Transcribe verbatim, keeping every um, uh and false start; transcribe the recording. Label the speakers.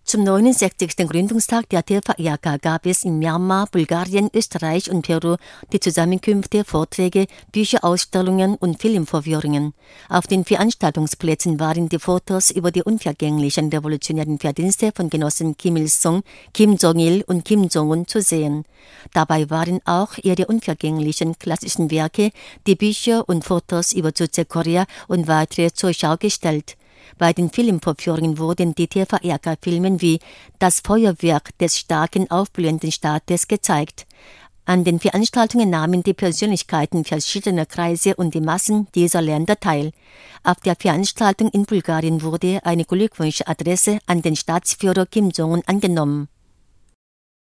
Speaker 1: Zum neunundsechzigsten Gründungstag der T V R K gab es in Myanmar, Bulgarien, Österreich und Peru die Zusammenkünfte, Vorträge, Bücherausstellungen und Filmvorführungen. Auf den Veranstaltungsplätzen waren die Fotos über die unvergänglichen revolutionären Verdienste von Genossen Kim Il-sung, Kim Jong-il und Kim Jong-un zu sehen. Dabei waren auch ihre unvergänglichen klassischen Werke, die Bücher und Fotos über Joseon Korea und weitere zur Schau gestellt. Bei den Filmvorführungen wurden die T V R K-Filme wie Das Feuerwerk des starken, aufblühenden Staates gezeigt. An den Veranstaltungen nahmen die Persönlichkeiten verschiedener Kreise und die Massen dieser Länder teil. Auf der Veranstaltung in Bulgarien wurde eine Glückwunschadresse an den Staatsführer Kim Jong-un angenommen.